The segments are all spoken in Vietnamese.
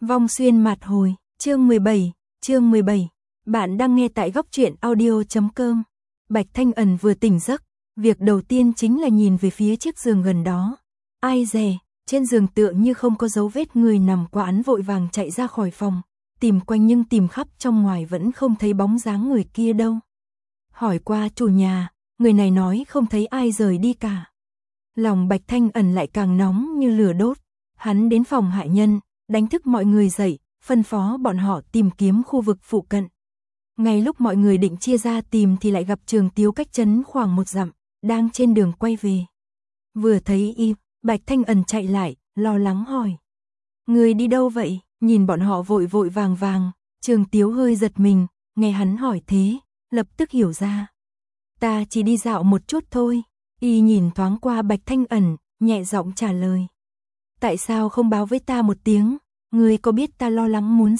Vong xuyên mạt hồi, chương 17. Bạn đang nghe tại góc truyện audio.com. Bạch Thanh Ẩn vừa tỉnh giấc, việc đầu tiên chính là nhìn về phía chiếc giường gần đó. Ai dè, trên giường tựa như không có dấu vết người nằm qua, án vội vàng chạy ra khỏi phòng, tìm quanh nhưng tìm khắp trong ngoài vẫn không thấy bóng dáng người kia đâu. Hỏi qua chủ nhà, người này nói không thấy ai rời đi cả. Lòng Bạch Thanh Ẩn lại càng nóng như lửa đốt. Hắn đến phòng hạ nhân, đánh thức mọi người dậy, phân phó bọn họ tìm kiếm khu vực phụ cận. Ngay lúc mọi người định chia ra tìm thì lại gặp Trường Tiếu cách trấn khoảng 1 dặm, đang trên đường quay về. Vừa thấy y, Bạch Thanh Ẩn chạy lại, lo lắng hỏi. Người đi đâu vậy? Nhìn bọn họ vội vội vàng, Trường Tiếu hơi giật mình, nghe hắn hỏi thế, lập tức hiểu ra. Ta chỉ đi dạo một chút thôi. Y nhìn thoáng qua Bạch Thanh Ẩn, nhẹ giọng trả lời. Tại sao không báo với ta một tiếng? Ngươi có biết ta lo lắng muốn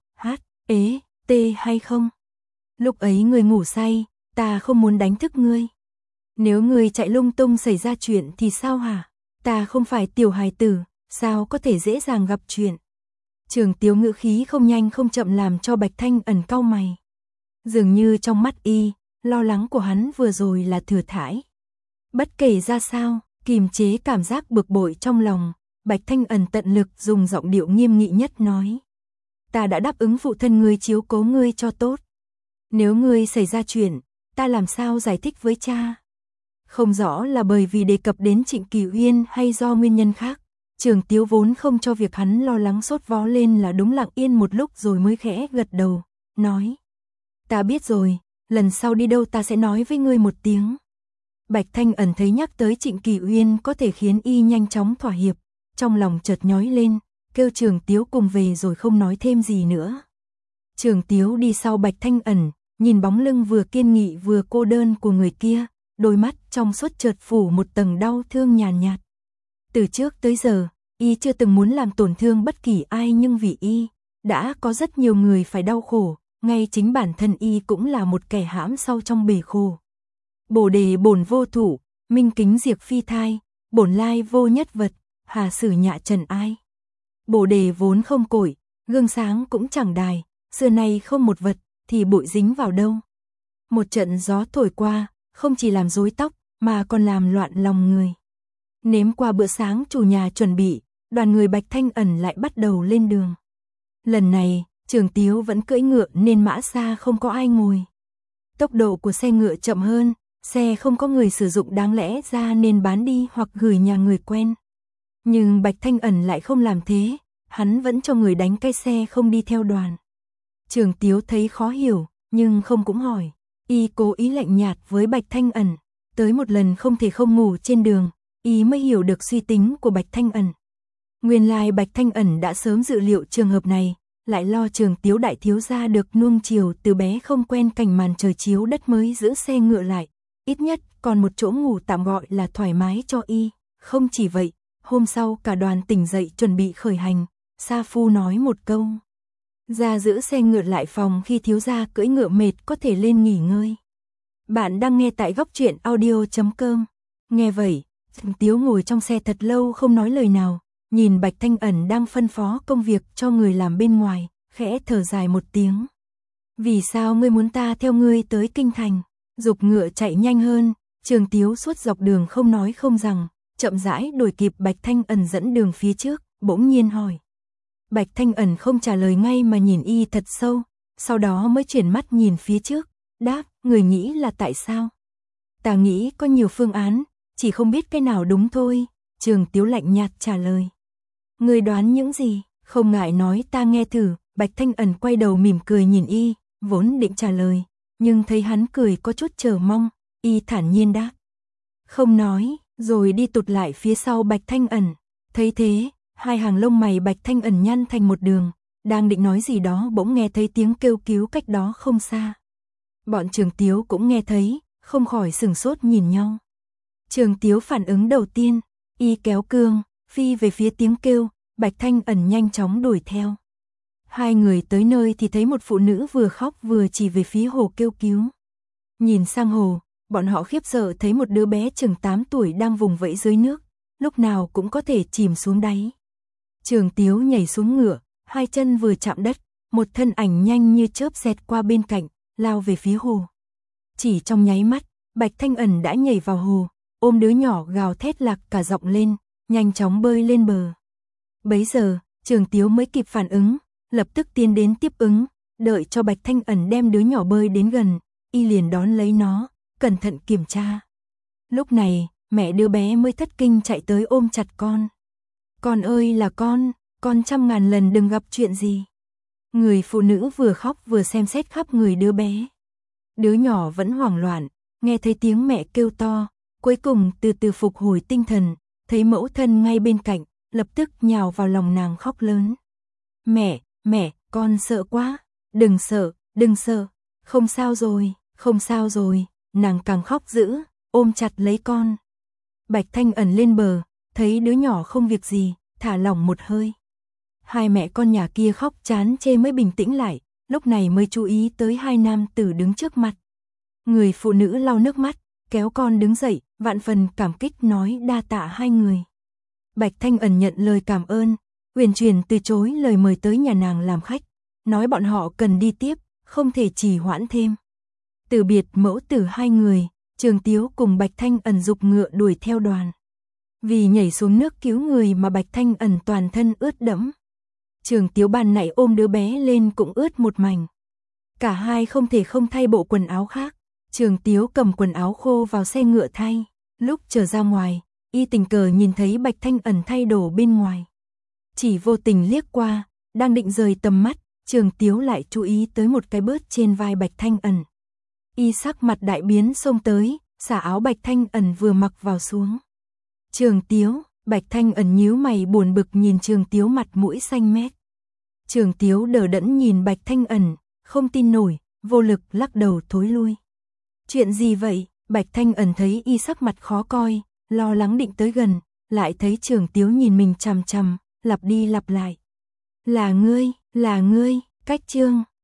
CHT hay không? Lúc ấy ngươi ngủ say, ta không muốn đánh thức ngươi. Nếu ngươi chạy lung tung xảy ra chuyện thì sao hả? Ta không phải tiểu hài tử, sao có thể dễ dàng gặp chuyện? Trường Tiếu ngữ khí không nhanh không chậm làm cho Bạch Thanh Ẩn cau mày. Dường như trong mắt y, lo lắng của hắn vừa rồi là thừa thãi. Bất kể ra sao, kìm chế cảm giác bực bội trong lòng, Bạch Thanh Ẩn tận lực dùng giọng điệu nghiêm nghị nhất nói. Ta đã đáp ứng phụ thân ngươi chiếu cố ngươi cho tốt. Nếu ngươi xảy ra chuyện, ta làm sao giải thích với cha? Không rõ là bởi vì đề cập đến Trịnh Kỳ Uyên hay do nguyên nhân khác. Trường Tiếu vốn không cho việc hắn lo lắng sốt vó lên là đúng, lặng yên một lúc rồi mới khẽ gật đầu, nói. Ta biết rồi, lần sau đi đâu ta sẽ nói với ngươi một tiếng. Bạch Thanh Ẩn thấy nhắc tới Trịnh Kỳ Uyên có thể khiến y nhanh chóng thỏa hiệp, trong lòng chợt nhói lên, kêu Trường Tiếu cùng về rồi không nói thêm gì nữa. Trường Tiếu đi sau Bạch Thanh Ẩn, nhìn bóng lưng vừa kiên nghị vừa cô đơn của người kia, đôi mắt trong suốt chợt phủ một tầng đau thương nhàn nhạt. Từ trước tới giờ, y chưa từng muốn làm tổn thương bất kỳ ai, nhưng vì y, đã có rất nhiều người phải đau khổ, ngay chính bản thân y cũng là một kẻ hãm sâu trong bể khổ. Bồ đề bổn vô thủ, minh kính diệt phi thai, bổn lai vô nhất vật, hà sử nhạ trần ai. Bồ đề vốn không cội, gương sáng cũng chẳng đài, xưa nay không một vật, thì bụi dính vào đâu. Một trận gió thổi qua, không chỉ làm rối tóc, mà còn làm loạn lòng người. Nếm qua bữa sáng chủ nhà chuẩn bị, đoàn người Bạch Thanh Ẩn lại bắt đầu lên đường. Lần này, Trường Tiếu vẫn cưỡi ngựa nên mã xa không có ai ngồi. Tốc độ của xe ngựa chậm hơn, xe không có người sử dụng đáng lẽ ra nên bán đi hoặc gửi nhà người quen. Nhưng Bạch Thanh Ẩn lại không làm thế, hắn vẫn cho người đánh cái xe không đi theo đoàn. Trường Tiếu thấy khó hiểu, nhưng không cũng hỏi. Y cố ý lạnh nhạt với Bạch Thanh Ẩn, tới một lần không thể không ngủ trên đường, y mới hiểu được suy tính của Bạch Thanh Ẩn. Nguyên lai Bạch Thanh Ẩn đã sớm dự liệu trường hợp này, lại lo Trường Tiếu đại thiếu gia được nuông chiều từ bé không quen cảnh màn trời chiếu đất mới giữ xe ngựa lại, ít nhất còn một chỗ ngủ tạm gọi là thoải mái cho y. Không chỉ vậy, hôm sau cả đoàn tỉnh dậy chuẩn bị khởi hành, Sa Phu nói một câu. Ra giữ xe ngựa lại phòng khi thiếu gia cưỡi ngựa mệt có thể lên nghỉ ngơi. Bạn đang nghe tại góc truyện audio.com. Nghe vậy, Trường Tiếu ngồi trong xe thật lâu không nói lời nào, nhìn Bạch Thanh Ẩn đang phân phó công việc cho người làm bên ngoài, khẽ thở dài một tiếng. Vì sao ngươi muốn ta theo ngươi tới kinh thành? Giục ngựa chạy nhanh hơn, Trường Tiếu suốt dọc đường không nói không rằng, chậm rãi đuổi kịp Bạch Thanh Ẩn dẫn đường phía trước, bỗng nhiên hỏi. Bạch Thanh Ẩn không trả lời ngay mà nhìn y thật sâu, sau đó mới chuyển mắt nhìn phía trước, đáp, người nghĩ là tại sao? Ta nghĩ có nhiều phương án, chỉ không biết cái nào đúng thôi, Trường Tiếu lạnh nhạt trả lời. Người đoán những gì, không ngại nói ta nghe thử. Bạch Thanh Ẩn quay đầu mỉm cười nhìn y, vốn định trả lời, nhưng thấy hắn cười có chút chờ mong, y thản nhiên đáp. Không nói, rồi đi tụt lại phía sau Bạch Thanh Ẩn. Thấy thế, hai hàng lông mày Bạch Thanh Ẩn nhăn thành một đường, đang định nói gì đó bỗng nghe thấy tiếng kêu cứu cách đó không xa. Bọn Trường Tiếu cũng nghe thấy, không khỏi sửng sốt nhìn nhau. Trường Tiếu phản ứng đầu tiên, y kéo cương, phi về phía tiếng kêu, Bạch Thanh Ẩn nhanh chóng đuổi theo. Hai người tới nơi thì thấy một phụ nữ vừa khóc vừa chỉ về phía hồ kêu cứu. Nhìn sang hồ, bọn họ khiếp sợ thấy một đứa bé chừng 8 tuổi đang vùng vẫy dưới nước, lúc nào cũng có thể chìm xuống đáy. Trường Tiếu nhảy xuống ngựa, Hai chân vừa chạm đất, một thân ảnh nhanh như chớp xẹt qua bên cạnh, lao về phía hồ. Chỉ trong nháy mắt, Bạch Thanh Ẩn đã nhảy vào hồ, ôm đứa nhỏ gào thét lạc cả giọng lên, nhanh chóng bơi lên bờ. Bấy giờ, Trường Tiếu mới kịp phản ứng, lập tức tiến đến tiếp ứng, đợi cho Bạch Thanh Ẩn đem đứa nhỏ bơi đến gần, y liền đón lấy nó, cẩn thận kiểm tra. Lúc này, mẹ đứa bé mới thất kinh chạy tới ôm chặt con. Con ơi là con trăm ngàn lần đừng gặp chuyện gì. Người phụ nữ vừa khóc vừa xem xét khắp người đứa bé. Đứa nhỏ vẫn hoảng loạn, nghe thấy tiếng mẹ kêu to, cuối cùng từ từ phục hồi tinh thần, thấy mẫu thân ngay bên cạnh, lập tức nhào vào lòng nàng khóc lớn. Mẹ, con sợ quá, đừng sợ, không sao rồi, nàng càng khóc dữ, ôm chặt lấy con. Bạch Thanh Ẩn lên bờ, thấy đứa nhỏ không việc gì, thả lỏng một hơi. Hai mẹ con nhà kia khóc chán chê mới bình tĩnh lại, lúc này mới chú ý tới hai nam tử đứng trước mặt. Người phụ nữ lau nước mắt, kéo con đứng dậy, vạn phần cảm kích nói đa tạ hai người. Bạch Thanh Ẩn nhận lời cảm ơn, uyển chuyển từ chối lời mời tới nhà nàng làm khách, nói bọn họ cần đi tiếp, không thể trì hoãn thêm. Từ biệt mẫu tử hai người, Trường Tiếu cùng Bạch Thanh Ẩn giục ngựa đuổi theo đoàn. Vì nhảy xuống nước cứu người mà Bạch Thanh Ẩn toàn thân ướt đẫm. Trường Tiếu ban nãy ôm đứa bé lên cũng ướt một mảnh. Cả hai không thể không thay bộ quần áo khác. Trường Tiếu cầm quần áo khô vào xe ngựa thay. Lúc trở ra ngoài, y tình cờ nhìn thấy Bạch Thanh Ẩn thay đồ bên ngoài. Chỉ vô tình liếc qua, đang định rời tầm mắt, Trường Tiếu lại chú ý tới một cái bớt trên vai Bạch Thanh Ẩn. Y sắc mặt đại biến xông tới, xả áo Bạch Thanh Ẩn vừa mặc vào xuống. Trường Tiếu, Bạch Thanh Ẩn nhíu mày buồn bực nhìn Trường Tiếu mặt mũi xanh mét. Trường Tiếu đờ đẫn nhìn Bạch Thanh Ẩn, không tin nổi, vô lực lắc đầu thối lui. Chuyện gì vậy? Bạch Thanh Ẩn thấy y sắc mặt khó coi, lo lắng định tới gần, lại thấy Trường Tiếu nhìn mình chằm chằm, lặp đi lặp lại. Là ngươi, cách chương.